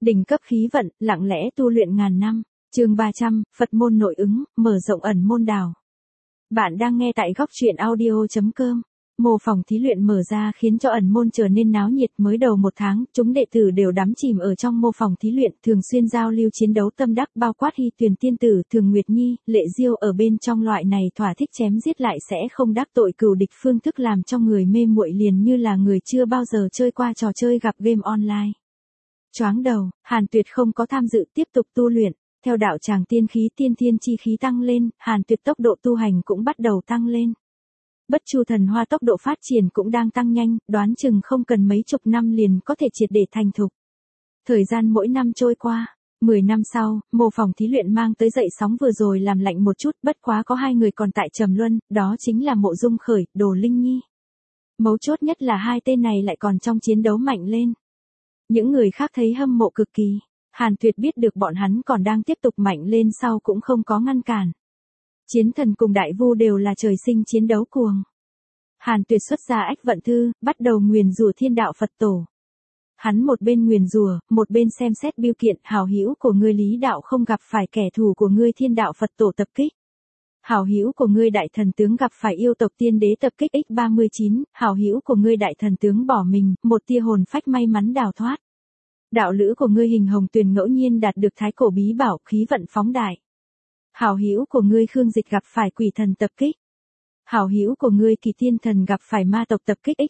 Đỉnh cấp khí vận, lặng lẽ tu luyện ngàn năm. Chương 300, Phật môn nội ứng, mở rộng ẩn môn đào. Bạn đang nghe tại góc truyện audio.com. Mô phòng thí luyện mở ra khiến cho ẩn môn trở nên náo nhiệt. Mới đầu một tháng, chúng đệ tử đều đắm chìm ở trong mô phòng thí luyện, thường xuyên giao lưu chiến đấu tâm đắc, bao quát Hy Tuyền tiên tử, Thường Nguyệt Nhi, Lệ Diêu ở bên trong. Loại này thỏa thích chém giết lại sẽ không đắc tội cừu địch, phương thức làm cho người mê muội liền như là người chưa bao giờ chơi qua trò chơi gặp game online. Choáng đầu, Hàn Tuyệt không có tham dự, tiếp tục tu luyện. Theo đạo tràng tiên khí tiên thiên chi khí tăng lên, Hàn Tuyệt tốc độ tu hành cũng bắt đầu tăng lên. Bất Chu thần hoa tốc độ phát triển cũng đang tăng nhanh, đoán chừng không cần mấy chục năm liền có thể triệt để thành thục. Thời gian mỗi năm trôi qua, 10 năm sau, mô phòng thí luyện mang tới dậy sóng vừa rồi làm lạnh một chút, bất quá có hai người còn tại trầm luân, đó chính là Mộ Dung Khởi, Đồ Linh Nhi. Mấu chốt nhất là hai tên này lại còn trong chiến đấu mạnh lên. Những người khác thấy hâm mộ cực kỳ. Hàn Tuyệt biết được bọn hắn còn đang tiếp tục mạnh lên sau cũng không có ngăn cản. Chiến thần cùng đại vu đều là trời sinh chiến đấu cuồng. Hàn Tuyệt xuất ra ách vận thư, bắt đầu nguyền rủa thiên đạo Phật tổ. Hắn một bên nguyền rủa, một bên xem xét biêu kiện. Hảo hữu của ngươi Lý đạo không gặp phải kẻ thù của ngươi thiên đạo Phật tổ tập kích. Hảo hữu của ngươi đại thần tướng gặp phải yêu tộc tiên đế tập kích X39, hảo hữu của ngươi đại thần tướng bỏ mình, một tia hồn phách may mắn đào thoát. Đạo lữ của ngươi Hình Hồng Tuyền ngẫu nhiên đạt được thái cổ bí bảo, khí vận phóng đại. Hảo hữu của ngươi Khương Dịch gặp phải quỷ thần tập kích. Hảo hữu của ngươi Kỳ Tiên thần gặp phải ma tộc tập kích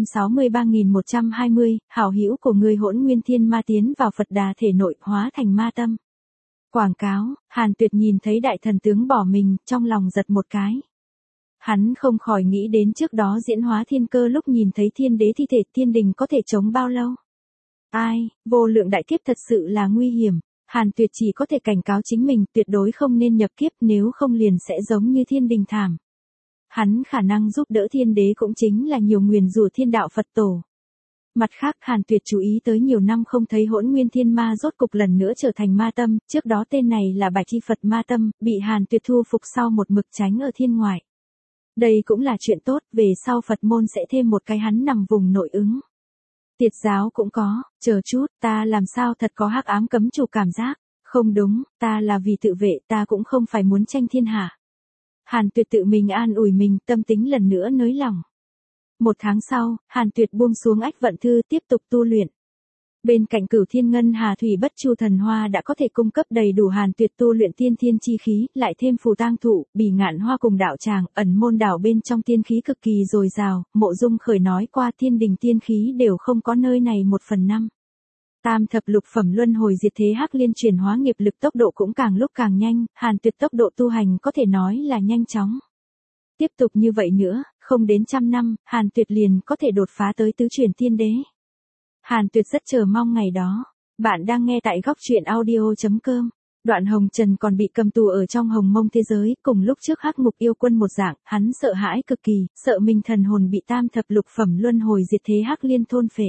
X263120, hảo hữu của ngươi Hỗn Nguyên Thiên ma tiến vào Phật Đà thể nội, hóa thành ma tâm. Quảng cáo, Hàn Tuyệt nhìn thấy đại thần tướng bỏ mình, trong lòng giật một cái. Hắn không khỏi nghĩ đến trước đó diễn hóa thiên cơ lúc nhìn thấy thiên đế thi thể, thiên đình có thể chống bao lâu. Ai, vô lượng đại kiếp thật sự là nguy hiểm. Hàn Tuyệt chỉ có thể cảnh cáo chính mình tuyệt đối không nên nhập kiếp, nếu không liền sẽ giống như thiên đình thảm. Hắn khả năng giúp đỡ thiên đế cũng chính là nhiều nguyền rủa thiên đạo Phật tổ. Mặt khác, Hàn Tuyệt chú ý tới nhiều năm không thấy Hỗn Nguyên Thiên ma rốt cục lần nữa trở thành ma tâm, trước đó tên này là Bạch Chi Phật ma tâm, bị Hàn Tuyệt thu phục sau một mực tránh ở thiên ngoại. Đây cũng là chuyện tốt, về sau Phật môn sẽ thêm một cái hắn nằm vùng nội ứng. Tiệt giáo cũng có, chờ chút, ta làm sao thật có hắc ám cấm chủ cảm giác, không đúng, ta là vì tự vệ, ta cũng không phải muốn tranh thiên hạ. Hàn Tuyệt tự mình an ủi mình, tâm tính lần nữa nới lỏng. Một tháng sau, Hàn Tuyệt buông xuống ách vận thư tiếp tục tu luyện. Bên cạnh Cửu Thiên Ngân Hà Thủy Bất Chu thần hoa đã có thể cung cấp đầy đủ Hàn Tuyệt tu luyện tiên thiên chi khí, lại thêm phù tang thụ, bỉ ngạn hoa cùng đạo tràng, ẩn môn đảo bên trong tiên khí cực kỳ dồi dào. Mộ Dung Khởi nói qua thiên đình tiên khí đều không có nơi này 1/5. Tam thập lục phẩm luân hồi diệt thế hắc liên chuyển hóa nghiệp lực tốc độ cũng càng lúc càng nhanh, Hàn Tuyệt tốc độ tu hành có thể nói là nhanh chóng. Tiếp tục như vậy nữa, không đến 100 năm, Hàn Tuyệt liền có thể đột phá tới tứ truyền tiên đế. Hàn Tuyệt rất chờ mong ngày đó. Bạn đang nghe tại góc truyện audio.com. Đoạn Hồng Trần còn bị cầm tù ở trong Hồng Mông thế giới, cùng lúc trước Hắc Ngục yêu quân một dạng, hắn sợ hãi cực kỳ, sợ mình thần hồn bị tam thập lục phẩm luân hồi diệt thế hắc liên thôn phệ.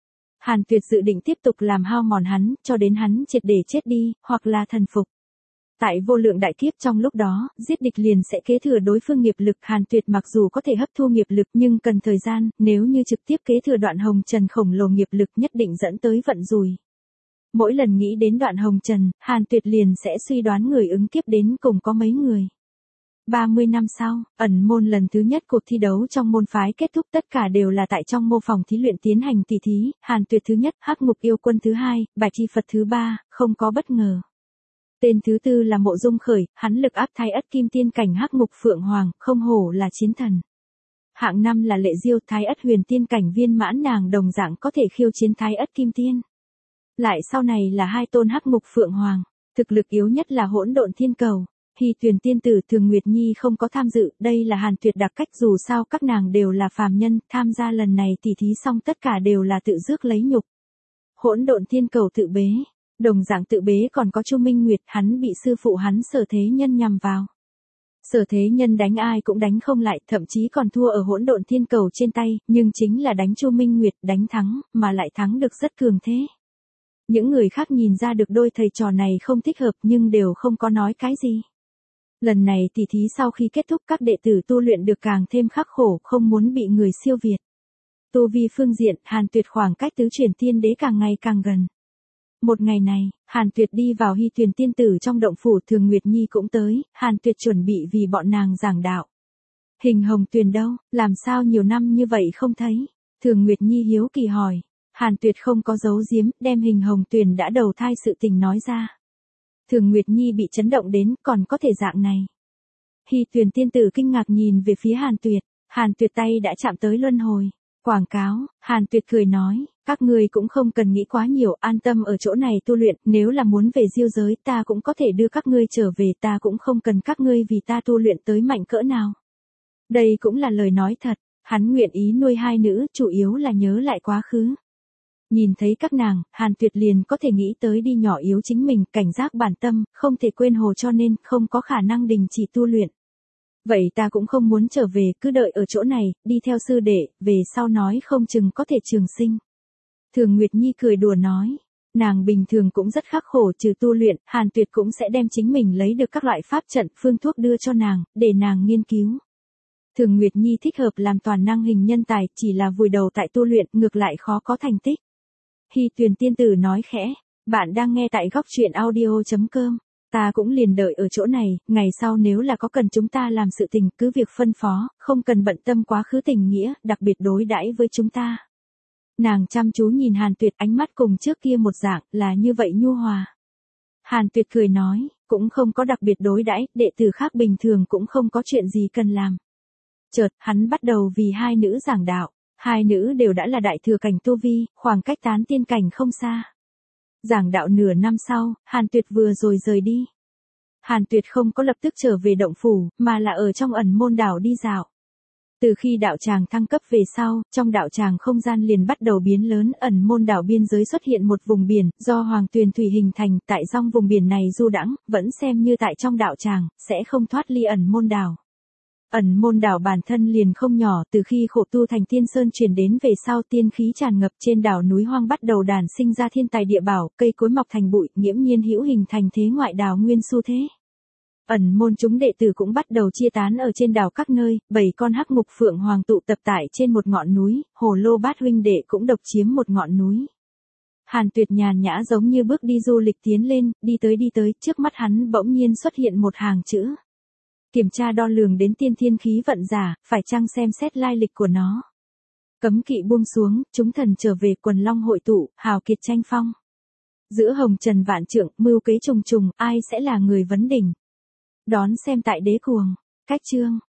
Hàn Tuyệt dự định tiếp tục làm hao mòn hắn, cho đến hắn triệt để chết đi, hoặc là thần phục. Tại vô lượng đại kiếp trong lúc đó, giết địch liền sẽ kế thừa đối phương nghiệp lực. Hàn Tuyệt mặc dù có thể hấp thu nghiệp lực nhưng cần thời gian, nếu như trực tiếp kế thừa Đoạn Hồng Trần khổng lồ nghiệp lực nhất định dẫn tới vận rủi. Mỗi lần nghĩ đến Đoạn Hồng Trần, Hàn Tuyệt liền sẽ suy đoán người ứng kiếp đến cùng có mấy người. 30 năm sau, ẩn môn lần thứ nhất cuộc thi đấu trong môn phái kết thúc, tất cả đều là tại trong mô phòng thí luyện tiến hành tỷ thí, Hàn Tuyệt thứ nhất, Hắc Ngục yêu quân thứ hai, Bạch Chi Phật thứ ba, không có bất ngờ. Tên thứ tư là Mộ Dung Khởi, hắn lực áp Thái Ất Kim Tiên cảnh Hắc Ngục Phượng Hoàng, không hổ là chiến thần. Hạng năm là Lệ Diêu, Thái Ất Huyền Tiên cảnh viên mãn, nàng đồng dạng có thể khiêu chiến Thái Ất Kim Tiên. Lại sau này là hai tôn Hắc Ngục Phượng Hoàng, thực lực yếu nhất là Hỗn Độn Thiên Cầu. Hy Tuyền tiên tử Thường Nguyệt Nhi không có tham dự, đây là Hàn Tuyệt đặc cách, dù sao các nàng đều là phàm nhân, tham gia lần này tỷ thí xong tất cả đều là tự rước lấy nhục. Hỗn Độn Thiên Cầu tự bế. Đồng dạng tự bế còn có Chu Minh Nguyệt, hắn bị sư phụ hắn Sở Thế Nhân nhằm vào. Sở Thế Nhân đánh ai cũng đánh không lại, thậm chí còn thua ở Hỗn Độn Thiên Cầu trên tay, nhưng chính là đánh Chu Minh Nguyệt, đánh thắng, mà lại thắng được rất cường thế. Những người khác nhìn ra được đôi thầy trò này không thích hợp nhưng đều không có nói cái gì. Lần này tỷ thí sau khi kết thúc, các đệ tử tu luyện được càng thêm khắc khổ, không muốn bị người siêu việt. Tu vi phương diện, Hàn Tuyệt khoảng cách tứ chuyển tiên đế càng ngày càng gần. Một ngày này, Hàn Tuyệt đi vào Hy Tuyền tiên tử trong động phủ, Thường Nguyệt Nhi cũng tới, Hàn Tuyệt chuẩn bị vì bọn nàng giảng đạo. Hình Hồng Tuyền đâu, làm sao nhiều năm như vậy không thấy? Thường Nguyệt Nhi hiếu kỳ hỏi. Hàn Tuyệt không có giấu giếm, đem Hình Hồng Tuyền đã đầu thai sự tình nói ra. Thường Nguyệt Nhi bị chấn động đến, còn có thể dạng này. Hy Tuyền tiên tử kinh ngạc nhìn về phía Hàn Tuyệt tay đã chạm tới luân hồi. Quảng cáo, Hàn Tuyệt cười nói, các ngươi cũng không cần nghĩ quá nhiều, an tâm ở chỗ này tu luyện, nếu là muốn về diêu giới ta cũng có thể đưa các ngươi trở về, ta cũng không cần các ngươi vì ta tu luyện tới mạnh cỡ nào. Đây cũng là lời nói thật, hắn nguyện ý nuôi hai nữ, chủ yếu là nhớ lại quá khứ. Nhìn thấy các nàng, Hàn Tuyệt liền có thể nghĩ tới đi nhỏ yếu chính mình, cảnh giác bản tâm, không thể quên hồ, cho nên không có khả năng đình chỉ tu luyện. Vậy ta cũng không muốn trở về, cứ đợi ở chỗ này, đi theo sư đệ, về sau nói không chừng có thể trường sinh. Thường Nguyệt Nhi cười đùa nói, nàng bình thường cũng rất khắc khổ, trừ tu luyện, Hàn Tuyệt cũng sẽ đem chính mình lấy được các loại pháp trận, phương thuốc đưa cho nàng, để nàng nghiên cứu. Thường Nguyệt Nhi thích hợp làm toàn năng hình nhân tài, chỉ là vùi đầu tại tu luyện, ngược lại khó có thành tích. Hy Tuyền tiên tử nói khẽ, bạn đang nghe tại góc truyện audio.com. Ta cũng liền đợi ở chỗ này, ngày sau nếu là có cần chúng ta làm sự tình cứ việc phân phó, không cần bận tâm quá khứ tình nghĩa, đặc biệt đối đãi với chúng ta. Nàng chăm chú nhìn Hàn Tuyệt, ánh mắt cùng trước kia một dạng, là như vậy nhu hòa. Hàn Tuyệt cười nói, cũng không có đặc biệt đối đãi, đệ tử khác bình thường cũng không có chuyện gì cần làm. Chợt, hắn bắt đầu vì hai nữ giảng đạo, hai nữ đều đã là đại thừa cảnh tu vi, khoảng cách tán tiên cảnh không xa. Giảng đạo nửa năm sau, Hàn Tuyệt vừa rồi rời đi. Hàn Tuyệt không có lập tức trở về động phủ, mà là ở trong ẩn môn đảo đi dạo. Từ khi đạo tràng thăng cấp về sau, trong đạo tràng không gian liền bắt đầu biến lớn, ẩn môn đảo biên giới xuất hiện một vùng biển, do hoàng tuyền thủy hình thành, tại trong vùng biển này du đãng, vẫn xem như tại trong đạo tràng, sẽ không thoát ly ẩn môn đảo. Ẩn môn đảo bản thân liền không nhỏ, từ khi khổ tu thành tiên sơn truyền đến về sau, tiên khí tràn ngập, trên đảo núi hoang bắt đầu đàn sinh ra thiên tài địa bảo, cây cối mọc thành bụi, nghiễm nhiên hữu hình thành thế ngoại đảo nguyên xu thế. Ẩn môn chúng đệ tử cũng bắt đầu chia tán ở trên đảo các nơi, 7 con hắc ngục phượng hoàng tụ tập tại trên một ngọn núi, Hồ Lô Bát huynh đệ cũng độc chiếm một ngọn núi. Hàn Tuyệt nhàn nhã giống như bước đi du lịch tiến lên, đi tới, trước mắt hắn bỗng nhiên xuất hiện một hàng chữ. Kiểm tra đo lường đến tiên thiên khí vận giả, phải chăng xem xét lai lịch của nó. Cấm kỵ buông xuống, chúng thần trở về, quần long hội tụ, hào kiệt tranh phong. Giữa hồng trần vạn trượng, mưu kế trùng trùng, ai sẽ là người vấn đỉnh. Đón xem tại Đế Cuồng. Cách chương.